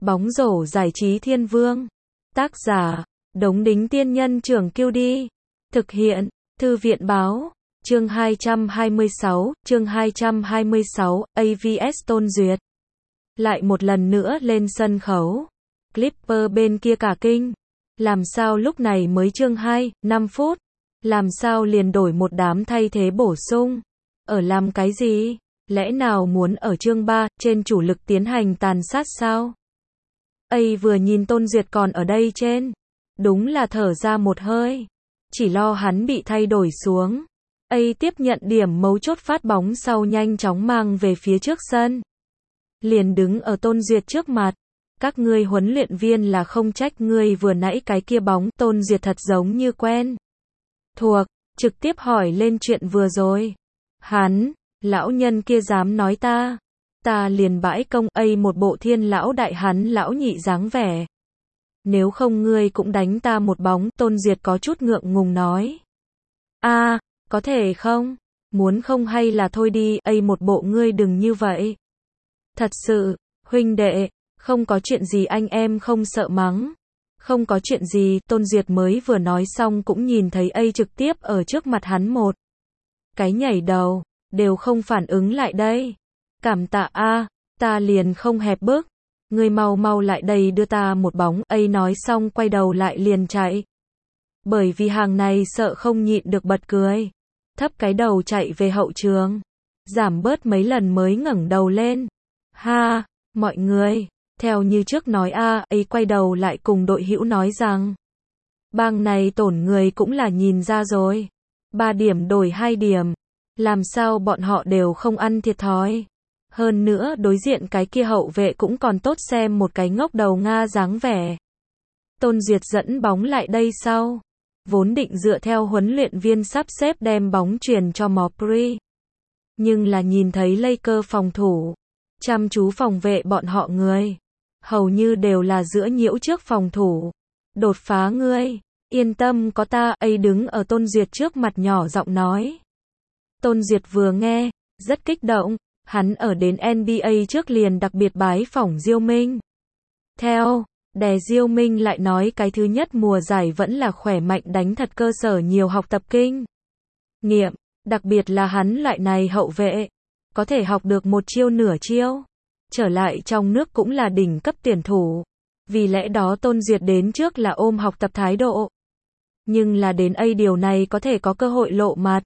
Bóng rổ giải trí thiên vương. Tác giả, Đống Đính Tiên Nhân Trưởng Kiêu Đi. Thực hiện, Thư viện Báo. Chương 226, AVS Tôn Duyệt. Lại một lần nữa lên sân khấu. Clipper bên kia cả kinh. Làm sao lúc này mới chương 2, 5 phút? Làm sao liền đổi một đám thay thế bổ sung? Ở làm cái gì? Lẽ nào muốn ở chương 3, trên chủ lực tiến hành tàn sát sao? Vừa nhìn Tôn Duyệt còn ở đây trên. Đúng là thở ra một hơi. Chỉ lo hắn bị thay đổi xuống. Tiếp nhận điểm mấu chốt phát bóng sau nhanh chóng mang về phía trước sân. Liền đứng ở Tôn Duyệt trước mặt. Các ngươi huấn luyện viên là không trách ngươi vừa nãy cái kia bóng. Tôn Duyệt thật giống như quen thuộc, trực tiếp hỏi lên chuyện vừa rồi. Hắn, lão nhân kia dám nói ta liền bãi công. Một bộ thiên lão đại hắn lão nhị dáng vẻ. Nếu không ngươi cũng đánh ta một bóng. Tôn Duyệt có chút ngượng ngùng nói. Có thể không? Muốn không hay là thôi đi. Một bộ ngươi đừng như vậy. Thật sự, huynh đệ, không có chuyện gì, anh em không sợ mắng. Không có chuyện gì. Tôn Duyệt mới vừa nói xong cũng nhìn thấy trực tiếp ở trước mặt hắn một cái nhảy đầu, đều không phản ứng lại đây. Cảm tạ ta liền không hẹp bước. Ngươi mau lại đây đưa ta một bóng. Nói xong quay đầu lại liền chạy. Bởi vì hàng này sợ không nhịn được bật cười. Thấp cái đầu chạy về hậu trường. Giảm bớt mấy lần mới ngẩng đầu lên. Mọi người, theo như trước nói quay đầu lại cùng đội hữu nói rằng. Bang này tổn người cũng là nhìn ra rồi. 3 điểm đổi 2 điểm. Làm sao bọn họ đều không ăn thiệt thòi. Hơn nữa đối diện cái kia hậu vệ cũng còn tốt, xem một cái ngốc đầu Nga dáng vẻ. Tôn Duyệt dẫn bóng lại đây sau. Vốn định dựa theo huấn luyện viên sắp xếp đem bóng truyền cho Mobley. Nhưng là nhìn thấy Lakers phòng thủ. Chăm chú phòng vệ bọn họ người. Hầu như đều là giữa nhiễu trước phòng thủ. Đột phá ngươi. Yên tâm có ta. Đứng ở Tôn Duyệt trước mặt nhỏ giọng nói. Tôn Duyệt vừa nghe, rất kích động. Hắn ở đến NBA trước liền đặc biệt bái phỏng Diêu Minh. Đè Diêu Minh lại nói cái thứ nhất mùa giải vẫn là khỏe mạnh đánh thật, cơ sở nhiều học tập kinh nghiệm, đặc biệt là hắn loại này hậu vệ, có thể học được một chiêu nửa chiêu. Trở lại trong nước cũng là đỉnh cấp tuyển thủ. Vì lẽ đó Tôn Duyệt đến trước là ôm học tập thái độ. Nhưng là đến điều này có thể có cơ hội lộ mặt.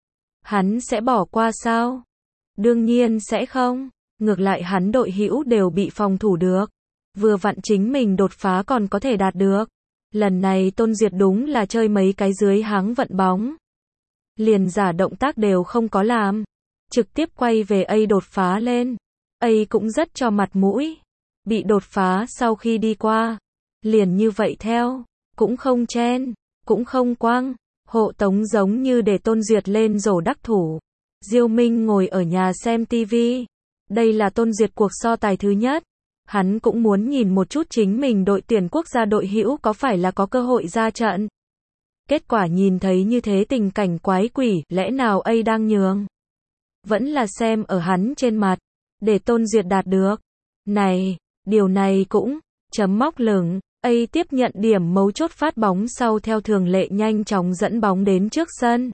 Hắn sẽ bỏ qua sao? Đương nhiên sẽ không. Ngược lại hắn đội hữu đều bị phòng thủ được. Vừa vặn chính mình đột phá còn có thể đạt được. Lần này Tôn Duyệt đúng là chơi mấy cái dưới háng vận bóng. Liền giả động tác đều không có làm. Trực tiếp quay về đột phá lên. Cũng rất cho mặt mũi. Bị đột phá sau khi đi qua. Liền như vậy theo. Cũng không chen. Cũng không quăng. Hộ tống giống như để Tôn Duyệt lên rổ đắc thủ. Diêu Minh ngồi ở nhà xem TV. Đây là Tôn Duyệt cuộc so tài thứ nhất. Hắn cũng muốn nhìn một chút chính mình đội tuyển quốc gia đội hữu có phải là có cơ hội ra trận. Kết quả nhìn thấy như thế tình cảnh quái quỷ, lẽ nào đang nhường? Vẫn là xem ở hắn trên mặt, để Tôn Duyệt đạt được. Này, điều này cũng, chấm móc lửng, tiếp nhận điểm mấu chốt phát bóng sau theo thường lệ nhanh chóng dẫn bóng đến trước sân.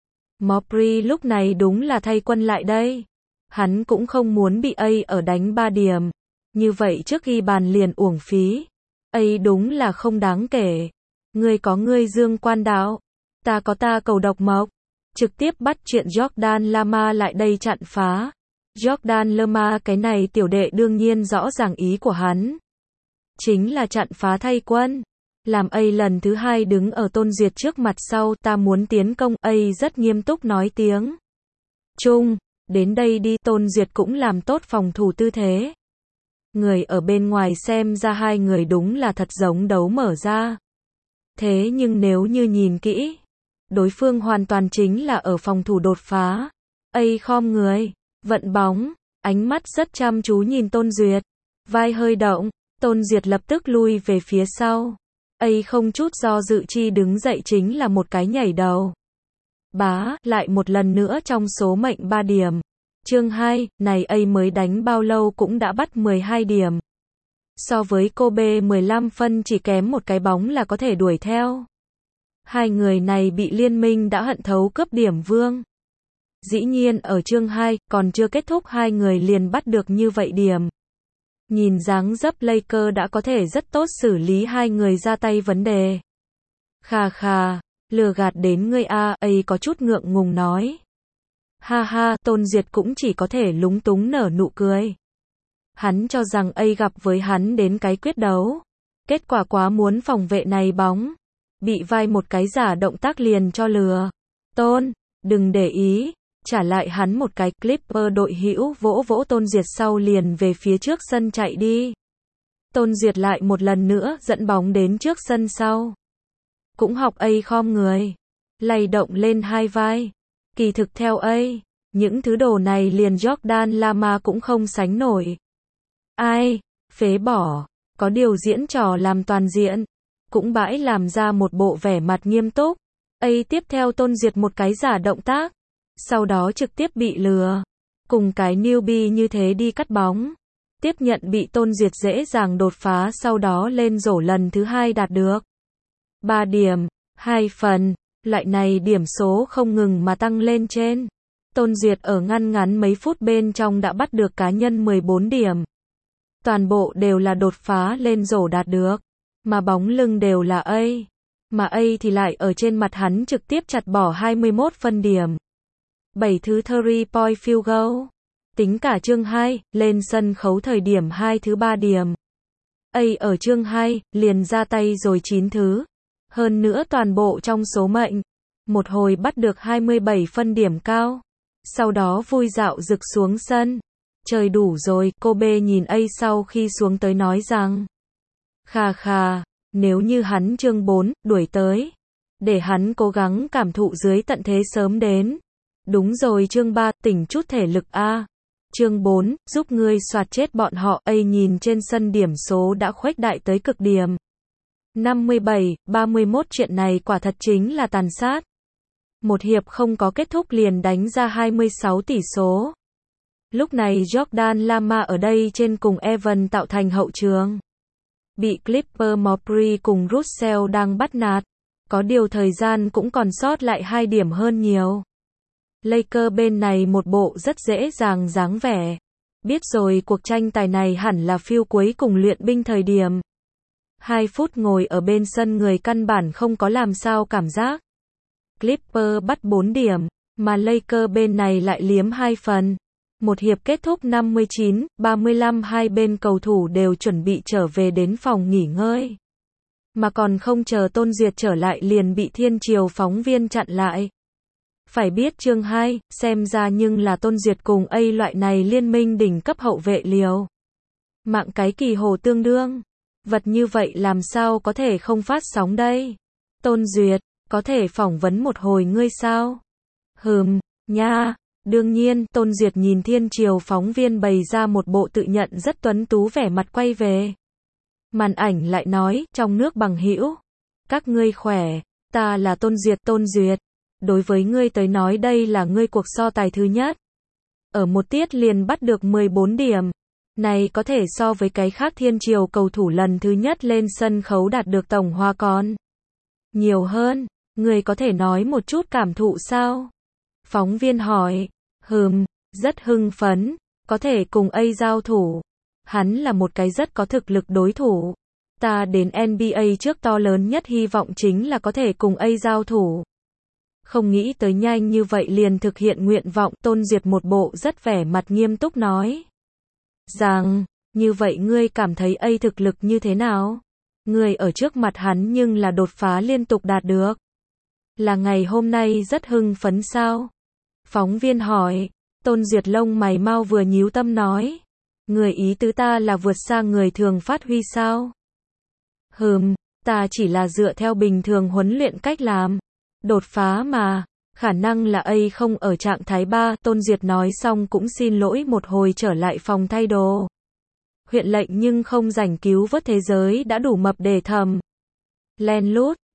Mobley lúc này đúng là thay quân lại đây. Hắn cũng không muốn bị ở đánh 3 điểm. Như vậy trước ghi bàn liền uổng phí. Đúng là không đáng kể. Ngươi có ngươi dương quan đạo. Ta có ta cầu độc mộc. Trực tiếp bắt chuyện Jordan Lama lại đây chặn phá. Jordan Lama cái này tiểu đệ đương nhiên rõ ràng ý của hắn. Chính là chặn phá thay quân. Làm lần thứ 2 đứng ở Tôn Duyệt trước mặt sau, ta muốn tiến công. Rất nghiêm túc nói tiếng Trung. Đến đây đi. Tôn Duyệt cũng làm tốt phòng thủ tư thế. Người ở bên ngoài xem ra hai người đúng là thật giống đấu mở ra. Thế nhưng nếu như nhìn kỹ, đối phương hoàn toàn chính là ở phòng thủ đột phá. Khom người, vận bóng, ánh mắt rất chăm chú nhìn Tôn Duyệt. Vai hơi động, Tôn Duyệt lập tức lui về phía sau. Không chút do dự chi đứng dậy chính là một cái nhảy đầu. Lại một lần nữa trong số mệnh 3 điểm. Chương 2, này mới đánh bao lâu cũng đã bắt 12 điểm. So với Kobe 15 phân chỉ kém một cái bóng là có thể đuổi theo. Hai người này bị liên minh đã hận thấu cướp điểm vương. Dĩ nhiên ở chương 2, còn chưa kết thúc hai người liền bắt được như vậy điểm. Nhìn dáng dấp Lakers đã có thể rất tốt xử lý hai người ra tay vấn đề. Khà khà, lừa gạt đến ngươi a, ấy có chút ngượng ngùng nói. Ha ha, Tôn Duyệt cũng chỉ có thể lúng túng nở nụ cười. Hắn cho rằng ấy gặp với hắn đến cái quyết đấu. Kết quả quá muốn phòng vệ này bóng. Bị vai một cái giả động tác liền cho lừa. Tôn, đừng để ý. Trả lại hắn một cái, Clipper đội hữu vỗ vỗ Tôn Duyệt sau liền về phía trước sân chạy đi. Tôn Duyệt lại một lần nữa dẫn bóng đến trước sân sau. Cũng học A khom người. Lay động lên hai vai. Kỳ thực theo A, những thứ đồ này liền Jordan Lama cũng không sánh nổi. Ai, phế bỏ, có điều diễn trò làm toàn diện. Cũng bãi làm ra một bộ vẻ mặt nghiêm túc. A tiếp theo Tôn Duyệt một cái giả động tác. Sau đó trực tiếp bị lừa. Cùng cái newbie như thế đi cắt bóng. Tiếp nhận bị Tôn Duyệt dễ dàng đột phá sau đó lên rổ lần thứ hai đạt được 3 điểm, 2 phần. Loại này điểm số không ngừng mà tăng lên trên. Tôn Duyệt ở ngăn mấy phút bên trong đã bắt được cá nhân 14 điểm. Toàn bộ đều là đột phá lên rổ đạt được. Mà bóng lưng đều là A. Mà A thì lại ở trên mặt hắn trực tiếp chặt bỏ 21 phân điểm. 7 thứ 3-point field goal. Tính cả chương 2, lên sân khấu thời điểm 2 thứ 3 điểm. A ở chương 2, liền ra tay rồi 9 thứ. Hơn nữa toàn bộ trong số mệnh. Một hồi bắt được 27 phân điểm cao. Sau đó vui dạo rực xuống sân. Trời đủ rồi, Kobe nhìn A sau khi xuống tới nói rằng. Khà khà, nếu như hắn chương 4, đuổi tới. Để hắn cố gắng cảm thụ dưới tận thế sớm đến. Đúng rồi chương 3, tỉnh chút thể lực a. Chương 4, giúp ngươi soạt chết bọn họ. A nhìn trên sân điểm số đã khuếch đại tới cực điểm. 57-31 chuyện này quả thật chính là tàn sát. Một hiệp không có kết thúc liền đánh ra 26 tỷ số. Lúc này Jordan Lama ở đây trên cùng Evan tạo thành hậu trường. Bị Clipper Mobley cùng Russell đang bắt nạt. Có điều thời gian cũng còn sót lại 2 điểm hơn nhiều. Lakers bên này một bộ rất dễ dàng dáng vẻ. Biết rồi cuộc tranh tài này hẳn là phiêu cuối cùng luyện binh thời điểm. 2 phút ngồi ở bên sân người căn bản không có làm sao cảm giác. Clipper bắt 4 điểm, mà Lakers bên này lại liếm 2 phần. Một hiệp kết thúc 59-35 hai bên cầu thủ đều chuẩn bị trở về đến phòng nghỉ ngơi. Mà còn không chờ Tôn Duyệt trở lại liền bị Thiên Triều phóng viên chặn lại. Phải biết chương 2, xem ra nhưng là Tôn Duyệt cùng A loại này liên minh đỉnh cấp hậu vệ liều. Mạng cái kỳ hồ tương đương. Vật như vậy làm sao có thể không phát sóng đây? Tôn Duyệt, có thể phỏng vấn một hồi ngươi sao? Nha. Đương nhiên, Tôn Duyệt nhìn Thiên Triều phóng viên bày ra một bộ tự nhận rất tuấn tú vẻ mặt quay về. Màn ảnh lại nói, trong nước bằng hữu. Các ngươi khỏe, ta là Tôn Duyệt. Đối với ngươi tới nói đây là ngươi cuộc so tài thứ nhất. Ở một tiết liền bắt được 14 điểm. Này có thể so với cái khác Thiên Triều cầu thủ lần thứ nhất lên sân khấu đạt được tổng hoa con. Nhiều hơn, ngươi có thể nói một chút cảm thụ sao? Phóng viên hỏi, rất hưng phấn, có thể cùng A giao thủ. Hắn là một cái rất có thực lực đối thủ. Ta đến NBA trước to lớn nhất hy vọng chính là có thể cùng A giao thủ. Không nghĩ tới nhanh như vậy liền thực hiện nguyện vọng. Tôn Duyệt một bộ rất vẻ mặt nghiêm túc nói. Rằng, như vậy ngươi cảm thấy A thực lực như thế nào? Ngươi ở trước mặt hắn nhưng là đột phá liên tục đạt được. Là ngày hôm nay rất hưng phấn sao? Phóng viên hỏi. Tôn Duyệt lông mày mau vừa nhíu tâm nói. Người ý tứ ta là vượt xa người thường phát huy sao? Ta chỉ là dựa theo bình thường huấn luyện cách làm. Đột phá mà. Khả năng là A không ở trạng thái 3. Tôn Duyệt nói xong cũng xin lỗi một hồi trở lại phòng thay đồ. Huyện lệnh nhưng không rảnh cứu vớt thế giới đã đủ mập để thầm. Len lút.